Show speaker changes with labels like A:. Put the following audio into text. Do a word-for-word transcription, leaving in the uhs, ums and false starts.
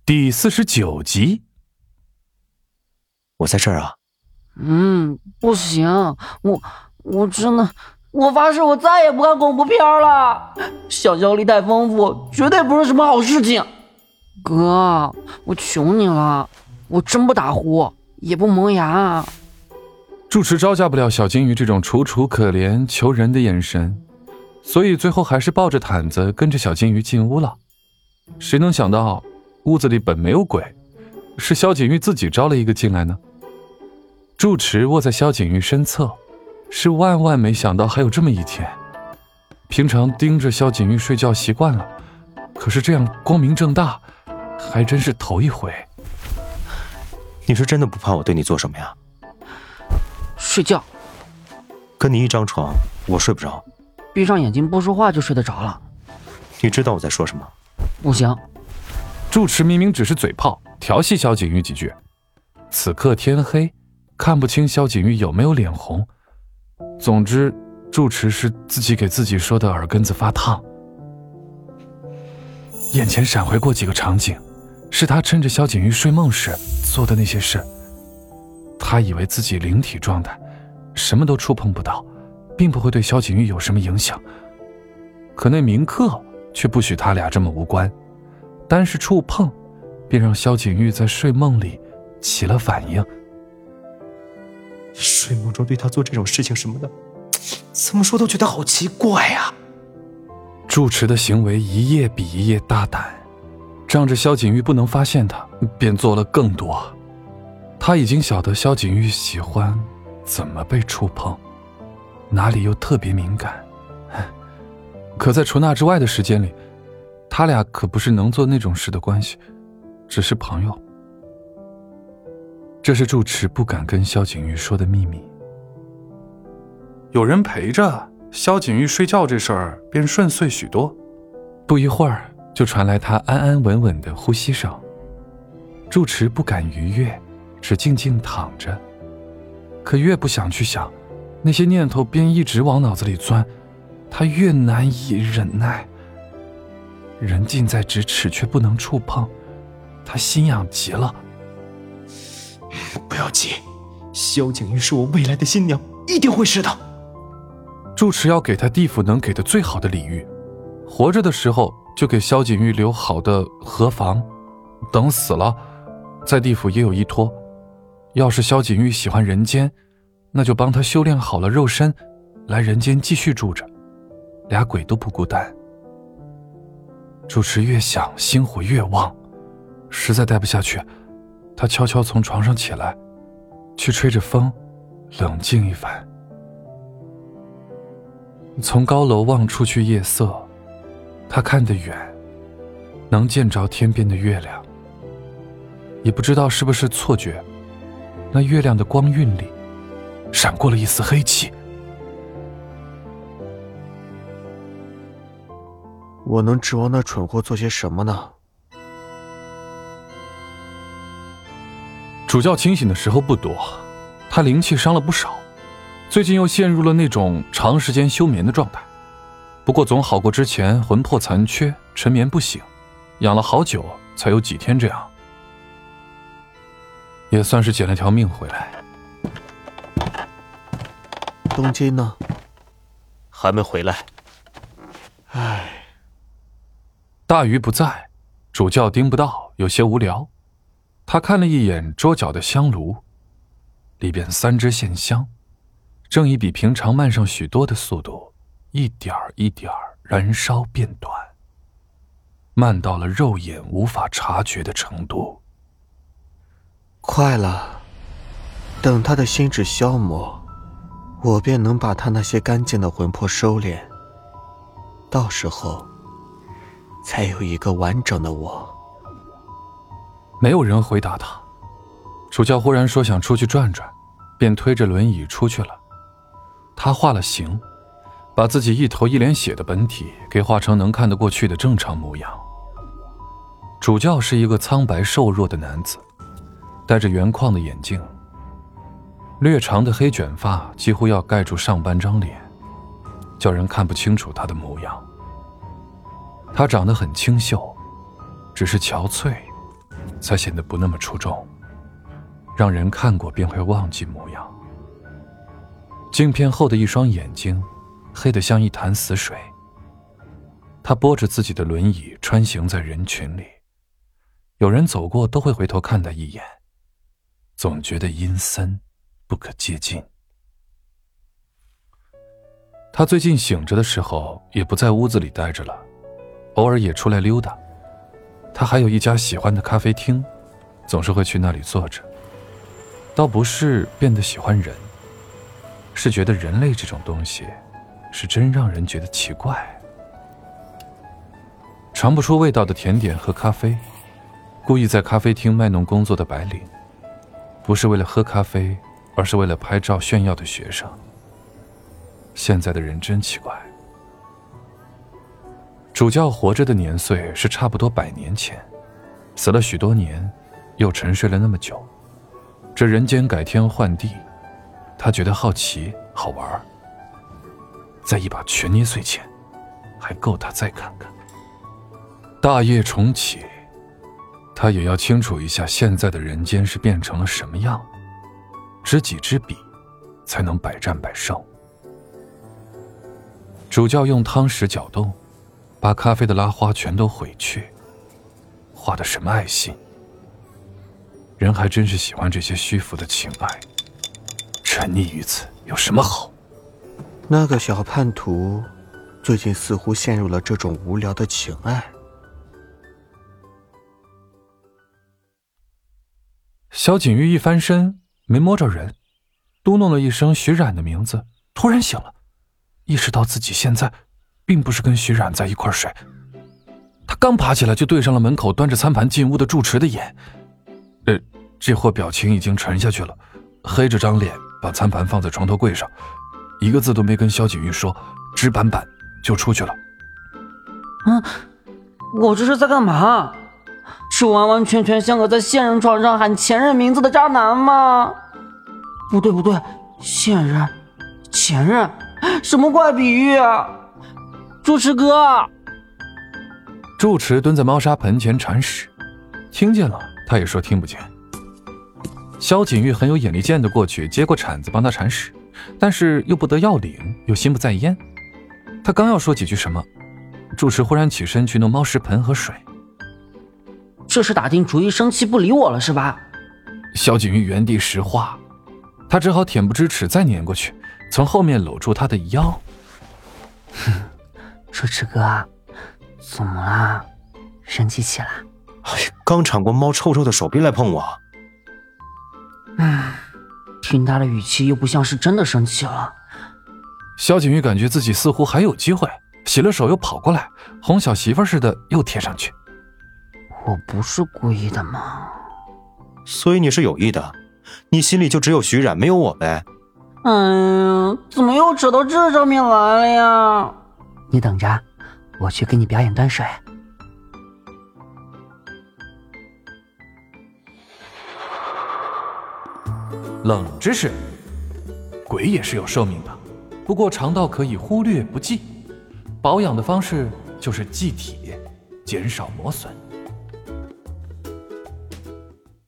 A: 第四十九集。
B: 我在这儿啊。
C: 嗯，不行，我我真的，我发誓我再也不看恐怖片了。想象力太丰富，绝对不是什么好事情。哥，我求你了，我真不打呼，也不磨牙。
A: 住持招架不了小金鱼这种楚楚可怜求人的眼神，所以最后还是抱着毯子跟着小金鱼进屋了。谁能想到屋子里本没有鬼，是萧景玉自己招了一个进来呢？住持卧在萧景玉身侧，是万万没想到还有这么一天。平常盯着萧景玉睡觉习惯了，可是这样光明正大还真是头一回。
B: 你是真的不怕我对你做什么呀？
C: 睡觉。
B: 跟你一张床我睡不着，
C: 闭上眼睛不说话就睡得着了。
B: 你知道我在说什么？
C: 不行。
A: 住持明明只是嘴炮调戏萧景玉几句，此刻天黑，看不清萧景玉有没有脸红。总之住持是自己给自己说的耳根子发烫。眼前闪回过几个场景，是他趁着萧景玉睡梦时做的那些事。他以为自己灵体状态什么都触碰不到，并不会对萧景玉有什么影响，可那铭刻却不许他俩这么无关，单是触碰便让萧景玉在睡梦里起了反应。
B: 睡梦中对他做这种事情什么的，怎么说都觉得好奇怪呀、啊。
A: 住持的行为一夜比一夜大胆，仗着萧景玉不能发现他，便做了更多。他已经晓得萧景玉喜欢怎么被触碰，哪里又特别敏感。可在除那之外的时间里，他俩可不是能做那种事的关系，只是朋友。这是住持不敢跟萧景玉说的秘密。有人陪着，萧景玉睡觉这事儿便顺遂许多。不一会儿就传来他安安稳稳的呼吸声。住持不敢逾越，只静静躺着。可越不想去想，那些念头便一直往脑子里钻，他越难以忍耐。人近在咫尺却不能触碰，他心痒极了。
B: 不要急，萧景玉是我未来的新娘，一定会是的。
A: 住持要给他地府能给的最好的礼遇，活着的时候就给萧景玉留好的河房，等死了在地府也有依托。要是萧景玉喜欢人间，那就帮他修炼好了肉身，来人间继续住着，俩鬼都不孤单。住持越想心火越旺，实在待不下去，他悄悄从床上起来，去吹着风冷静一番。从高楼望出去夜色，他看得远，能见着天边的月亮。也不知道是不是错觉，那月亮的光晕里闪过了一丝黑气。
D: 我能指望那蠢货做些什么呢？
A: 主教清醒的时候不多，他灵气伤了不少，最近又陷入了那种长时间休眠的状态。不过总好过之前魂魄残缺，沉眠不醒，养了好久才有几天这样，也算是捡了条命回来。
D: 东京呢？
B: 还没回来。
D: 唉。
A: 大鱼不在，主教盯不到，有些无聊。他看了一眼桌角的香炉，里边三支线香，正以比平常慢上许多的速度，一点一点燃烧变短，慢到了肉眼无法察觉的程度。
D: 快了，等他的心智消磨，我便能把他那些干净的魂魄收敛，到时候才有一个完整的我。
A: 没有人回答他。主教忽然说想出去转转，便推着轮椅出去了。他画了形，把自己一头一脸血的本体给画成能看得过去的正常模样。主教是一个苍白瘦弱的男子，戴着圆框的眼镜，略长的黑卷发几乎要盖住上半张脸，叫人看不清楚他的模样。他长得很清秀，只是憔悴， 才显得不那么出众，让人看过便会忘记模样。镜片后的一双眼睛黑得像一潭死水。他拨着自己的轮椅穿行在人群里，有人走过都会回头看他一眼，总觉得阴森不可接近。他最近醒着的时候也不在屋子里待着了，偶尔也出来溜达。他还有一家喜欢的咖啡厅，总是会去那里坐着。倒不是变得喜欢人，是觉得人类这种东西是真让人觉得奇怪。尝不出味道的甜点和咖啡，故意在咖啡厅卖弄工作的白领，不是为了喝咖啡，而是为了拍照炫耀的学生。现在的人真奇怪。主教活着的年岁是差不多百年前，死了许多年，又沉睡了那么久。这人间改天换地，他觉得好奇好玩。再一把全捏碎钱，还够他再看看。大业重启，他也要清楚一下现在的人间是变成了什么样，知己知彼，才能百战百胜。主教用汤匙搅动，把咖啡的拉花全都毁去。画的什么爱心？人还真是喜欢这些虚浮的情爱，沉溺于此有什么好？
D: 那个小叛徒最近似乎陷入了这种无聊的情爱。
A: 萧景玉一翻身没摸着人，嘟哝了一声徐冉的名字，突然醒了，意识到自己现在并不是跟徐冉在一块睡。他刚爬起来就对上了门口端着餐盘进屋的住持的眼，呃，这货表情已经沉下去了，黑着张脸把餐盘放在床头柜上，一个字都没跟萧景玉说，直板板就出去了。
C: 嗯，我这是在干嘛？是完完全全像个在现任床上喊前任名字的渣男吗？不对不对，现任前任什么怪比喻啊？住持哥！
A: 住持蹲在猫砂盆前铲屎，听见了他也说听不见。萧景玉很有眼力见的过去接过铲子帮他铲屎，但是又不得要领，又心不在焉。他刚要说几句什么，住持忽然起身去弄猫食盆和水。
C: 这是打定主意生气不理我了是吧？
A: 萧景玉原地石化，他只好恬不知耻再撵过去，从后面搂住他的腰。
C: 哼，住持哥，怎么啦？生气起来？
B: 哎，刚铲过猫臭臭的手，别来碰我。
C: 嗯，听他的语气又不像是真的生气了。
A: 萧景玉感觉自己似乎还有机会，洗了手又跑过来，哄小媳妇似的又贴上去。
C: 我不是故意的嘛。
B: 所以你是有意的，你心里就只有徐冉没有我呗？
C: 哎呀，怎么又扯到这上面来了呀？你等着，我去给你表演端水。
A: 冷知识，鬼也是有寿命的，不过长到可以忽略不计。保养的方式就是祭体，减少磨损。